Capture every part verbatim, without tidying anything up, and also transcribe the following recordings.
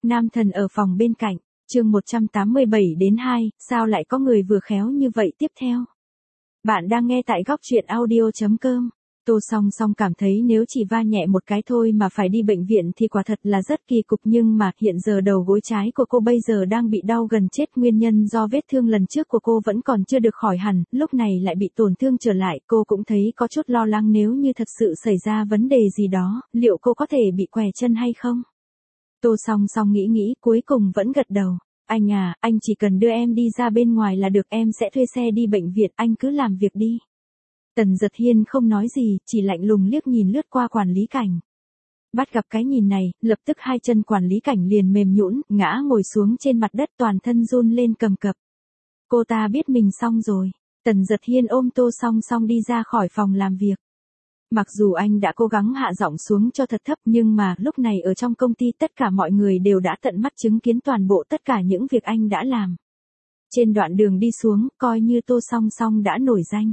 Nam thần ở phòng bên cạnh, chương một trăm tám mươi bảy đến hai, sao lại có người vừa khéo như vậy tiếp theo. Bạn đang nghe tại góc truyện audio chấm com. Tô Song Song cảm thấy nếu chỉ va nhẹ một cái thôi mà phải đi bệnh viện thì quả thật là rất kỳ cục, nhưng mà hiện giờ đầu gối trái của cô bây giờ đang bị đau gần chết, nguyên nhân do vết thương lần trước của cô vẫn còn chưa được khỏi hẳn, lúc này lại bị tổn thương trở lại, cô cũng thấy có chút lo lắng nếu như thật sự xảy ra vấn đề gì đó, liệu cô có thể bị què chân hay không? Tô Song Song nghĩ nghĩ cuối cùng vẫn gật đầu. Anh à, anh chỉ cần đưa em đi ra bên ngoài là được, em sẽ thuê xe đi bệnh viện, anh cứ làm việc đi. Tần Dật Hiên không nói gì, chỉ lạnh lùng liếc nhìn lướt qua quản lý Cảnh. Bắt gặp cái nhìn này, lập tức hai chân quản lý Cảnh liền mềm nhũn, ngã ngồi xuống trên mặt đất, toàn thân run lên cầm cập. Cô ta biết mình xong rồi. Tần Dật Hiên ôm Tô Song Song đi ra khỏi phòng làm việc. Mặc dù anh đã cố gắng hạ giọng xuống cho thật thấp, nhưng mà lúc này ở trong công ty tất cả mọi người đều đã tận mắt chứng kiến toàn bộ tất cả những việc anh đã làm. Trên đoạn đường đi xuống, coi như Tô Song Song đã nổi danh.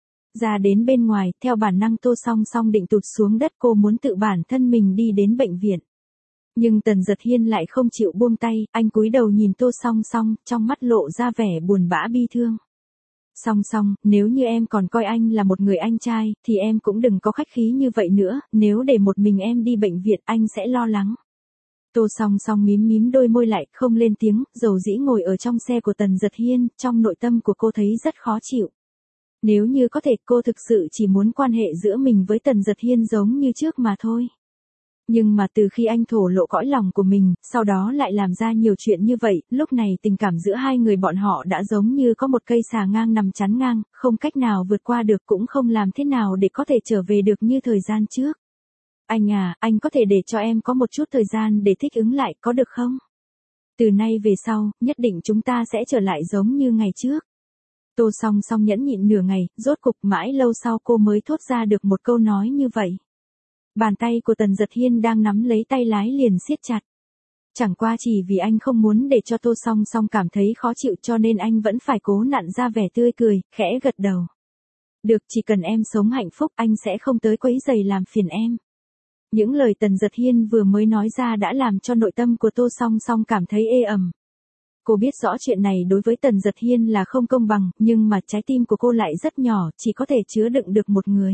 Ra đến bên ngoài, theo bản năng Tô Song Song định tụt xuống đất, cô muốn tự bản thân mình đi đến bệnh viện. Nhưng Tần Dật Hiên lại không chịu buông tay, anh cúi đầu nhìn Tô Song Song, trong mắt lộ ra vẻ buồn bã bi thương. Song Song, nếu như em còn coi anh là một người anh trai, thì em cũng đừng có khách khí như vậy nữa, nếu để một mình em đi bệnh viện anh sẽ lo lắng. Tô Song Song mím mím đôi môi lại, không lên tiếng, dầu dĩ ngồi ở trong xe của Tần Dật Hiên, trong nội tâm của cô thấy rất khó chịu. Nếu như có thể, cô thực sự chỉ muốn quan hệ giữa mình với Tần Dật Hiên giống như trước mà thôi. Nhưng mà từ khi anh thổ lộ cõi lòng của mình, sau đó lại làm ra nhiều chuyện như vậy, lúc này tình cảm giữa hai người bọn họ đã giống như có một cây xà ngang nằm chắn ngang, không cách nào vượt qua được, cũng không làm thế nào để có thể trở về được như thời gian trước. Anh à, anh có thể để cho em có một chút thời gian để thích ứng lại, có được không? Từ nay về sau, nhất định chúng ta sẽ trở lại giống như ngày trước. Tô Song Song nhẫn nhịn nửa ngày, rốt cục mãi lâu sau cô mới thốt ra được một câu nói như vậy. Bàn tay của Tần Dật Hiên đang nắm lấy tay lái liền siết chặt. Chẳng qua chỉ vì anh không muốn để cho Tô Song Song cảm thấy khó chịu cho nên anh vẫn phải cố nặn ra vẻ tươi cười, khẽ gật đầu. Được, chỉ cần em sống hạnh phúc anh sẽ không tới quấy rầy làm phiền em. Những lời Tần Dật Hiên vừa mới nói ra đã làm cho nội tâm của Tô Song Song cảm thấy ê ẩm. Cô biết rõ chuyện này đối với Tần Dật Hiên là không công bằng, nhưng mà trái tim của cô lại rất nhỏ, chỉ có thể chứa đựng được một người.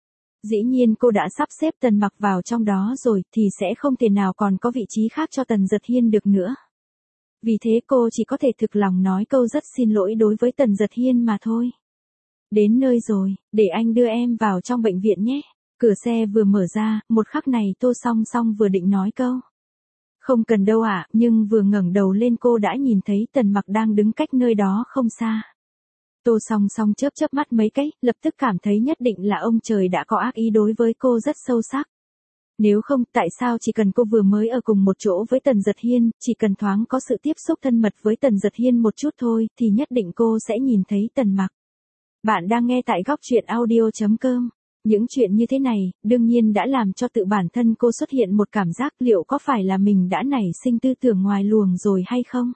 Dĩ nhiên cô đã sắp xếp Tần Mặc vào trong đó rồi, thì sẽ không thể nào còn có vị trí khác cho Tần Dật Hiên được nữa. Vì thế cô chỉ có thể thực lòng nói câu rất xin lỗi đối với Tần Dật Hiên mà thôi. Đến nơi rồi, để anh đưa em vào trong bệnh viện nhé. Cửa xe vừa mở ra, một khắc này Tô Song Song vừa định nói câu. Không cần đâu ạ, à, nhưng vừa ngẩng đầu lên cô đã nhìn thấy Tần Mặc đang đứng cách nơi đó không xa. Tô Song Song chớp chớp mắt mấy cái, lập tức cảm thấy nhất định là ông trời đã có ác ý đối với cô rất sâu sắc. Nếu không, tại sao chỉ cần cô vừa mới ở cùng một chỗ với Tần Dật Hiên, chỉ cần thoáng có sự tiếp xúc thân mật với Tần Dật Hiên một chút thôi, thì nhất định cô sẽ nhìn thấy Tần Mặc. Bạn đang nghe tại góc truyện audio chấm com. Những chuyện như thế này, đương nhiên đã làm cho tự bản thân cô xuất hiện một cảm giác liệu có phải là mình đã nảy sinh tư tưởng ngoài luồng rồi hay không?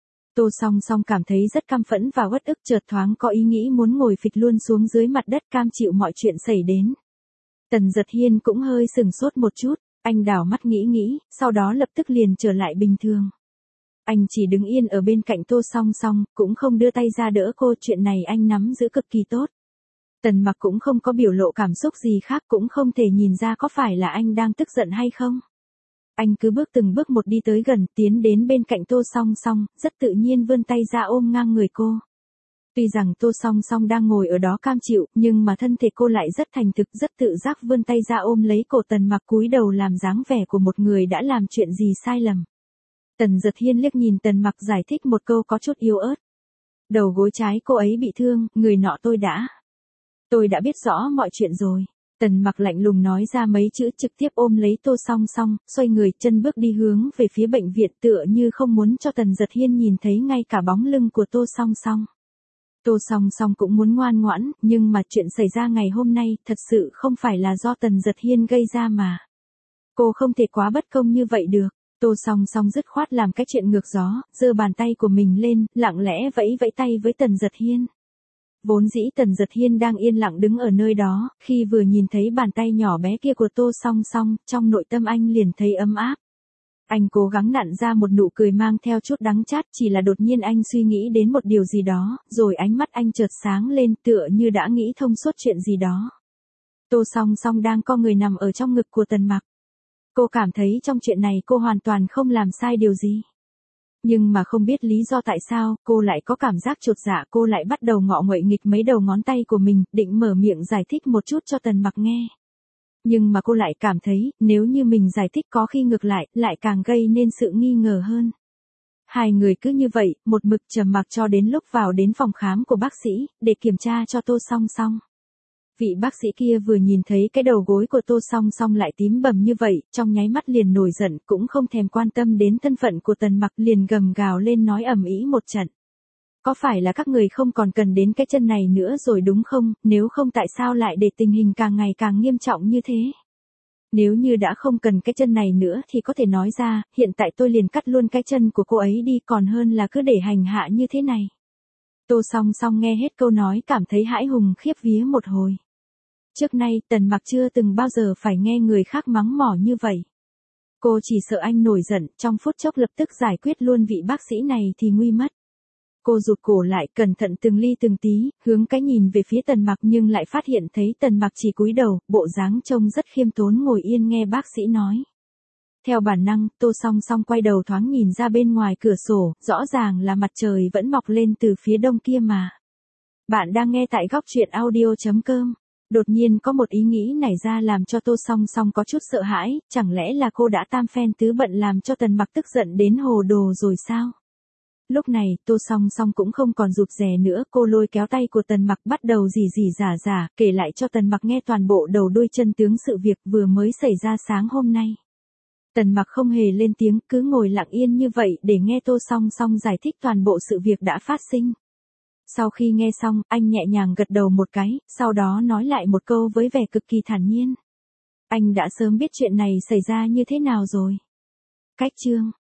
Tô Song Song cảm thấy rất căm phẫn và uất ức, chợt thoáng có ý nghĩ muốn ngồi phịch luôn xuống dưới mặt đất cam chịu mọi chuyện xảy đến. Tần Dật Hiên cũng hơi sừng sốt một chút, anh đảo mắt nghĩ nghĩ, sau đó lập tức liền trở lại bình thường. Anh chỉ đứng yên ở bên cạnh Tô Song Song, cũng không đưa tay ra đỡ cô, chuyện này anh nắm giữ cực kỳ tốt. Tần Mặc cũng không có biểu lộ cảm xúc gì khác, cũng không thể nhìn ra có phải là anh đang tức giận hay không. Anh cứ bước từng bước một đi tới gần, tiến đến bên cạnh Tô Song Song, rất tự nhiên vươn tay ra ôm ngang người cô. Tuy rằng Tô Song Song đang ngồi ở đó cam chịu, nhưng mà thân thể cô lại rất thành thực, rất tự giác vươn tay ra ôm lấy cổ Tần Mặc, cúi đầu làm dáng vẻ của một người đã làm chuyện gì sai lầm. Tần Dật Hiên liếc nhìn Tần Mặc giải thích một câu có chút yếu ớt. Đầu gối trái cô ấy bị thương, người nọ tôi đã. Tôi đã biết rõ mọi chuyện rồi. Tần Mặc lạnh lùng nói ra mấy chữ, trực tiếp ôm lấy Tô Song Song, xoay người chân bước đi hướng về phía bệnh viện, tựa như không muốn cho Tần Dật Hiên nhìn thấy ngay cả bóng lưng của Tô Song Song. Tô Song Song cũng muốn ngoan ngoãn, nhưng mà chuyện xảy ra ngày hôm nay thật sự không phải là do Tần Dật Hiên gây ra mà. Cô không thể quá bất công như vậy được. Tô Song Song dứt khoát làm cái chuyện ngược gió, giơ bàn tay của mình lên, lặng lẽ vẫy vẫy tay với Tần Dật Hiên. Vốn dĩ Tần Dật Hiên đang yên lặng đứng ở nơi đó, khi vừa nhìn thấy bàn tay nhỏ bé kia của Tô Song Song, trong nội tâm anh liền thấy ấm áp. Anh cố gắng nặn ra một nụ cười mang theo chút đắng chát, chỉ là đột nhiên anh suy nghĩ đến một điều gì đó, rồi ánh mắt anh chợt sáng lên tựa như đã nghĩ thông suốt chuyện gì đó. Tô Song Song đang co người nằm ở trong ngực của Tần Mặc. Cô cảm thấy trong chuyện này cô hoàn toàn không làm sai điều gì. Nhưng mà không biết lý do tại sao, cô lại có cảm giác chột dạ, cô lại bắt đầu ngọ nguậy nghịch mấy đầu ngón tay của mình, định mở miệng giải thích một chút cho Tần Mặc nghe. Nhưng mà cô lại cảm thấy, nếu như mình giải thích có khi ngược lại, lại càng gây nên sự nghi ngờ hơn. Hai người cứ như vậy, một mực trầm mặc cho đến lúc vào đến phòng khám của bác sĩ, để kiểm tra cho Tô Song Song. Vị bác sĩ kia vừa nhìn thấy cái đầu gối của Tô Song Song lại tím bầm như vậy, trong nháy mắt liền nổi giận, cũng không thèm quan tâm đến thân phận của Tần Mặc, liền gầm gào lên nói ầm ĩ một trận. Có phải là các người không còn cần đến cái chân này nữa rồi đúng không, nếu không tại sao lại để tình hình càng ngày càng nghiêm trọng như thế? Nếu như đã không cần cái chân này nữa thì có thể nói ra, hiện tại tôi liền cắt luôn cái chân của cô ấy đi, còn hơn là cứ để hành hạ như thế này. Tô Song Song nghe hết câu nói cảm thấy hãi hùng khiếp vía một hồi. Trước nay Tần Mặc chưa từng bao giờ phải nghe người khác mắng mỏ như vậy. Cô chỉ sợ anh nổi giận, trong phút chốc lập tức giải quyết luôn vị bác sĩ này thì nguy mất. Cô rụt cổ lại, cẩn thận từng ly từng tí, hướng cái nhìn về phía Tần Mặc nhưng lại phát hiện thấy Tần Mặc chỉ cúi đầu, bộ dáng trông rất khiêm tốn ngồi yên nghe bác sĩ nói. Theo bản năng, Tô Song Song quay đầu thoáng nhìn ra bên ngoài cửa sổ, rõ ràng là mặt trời vẫn mọc lên từ phía đông kia mà. Bạn đang nghe tại góc truyện audio chấm com. Đột nhiên có một ý nghĩ nảy ra làm cho Tô Song Song có chút sợ hãi, chẳng lẽ là cô đã tam phen tứ bận làm cho Tần Mặc tức giận đến hồ đồ rồi sao? Lúc này, Tô Song Song cũng không còn rụt rè nữa, cô lôi kéo tay của Tần Mặc bắt đầu rỉ rỉ rả rả, kể lại cho Tần Mặc nghe toàn bộ đầu đuôi chân tướng sự việc vừa mới xảy ra sáng hôm nay. Tần Mặc không hề lên tiếng, cứ ngồi lặng yên như vậy để nghe Tô Song Song giải thích toàn bộ sự việc đã phát sinh. Sau khi nghe xong, anh nhẹ nhàng gật đầu một cái, sau đó nói lại một câu với vẻ cực kỳ thản nhiên. Anh đã sớm biết chuyện này xảy ra như thế nào rồi. Cách chương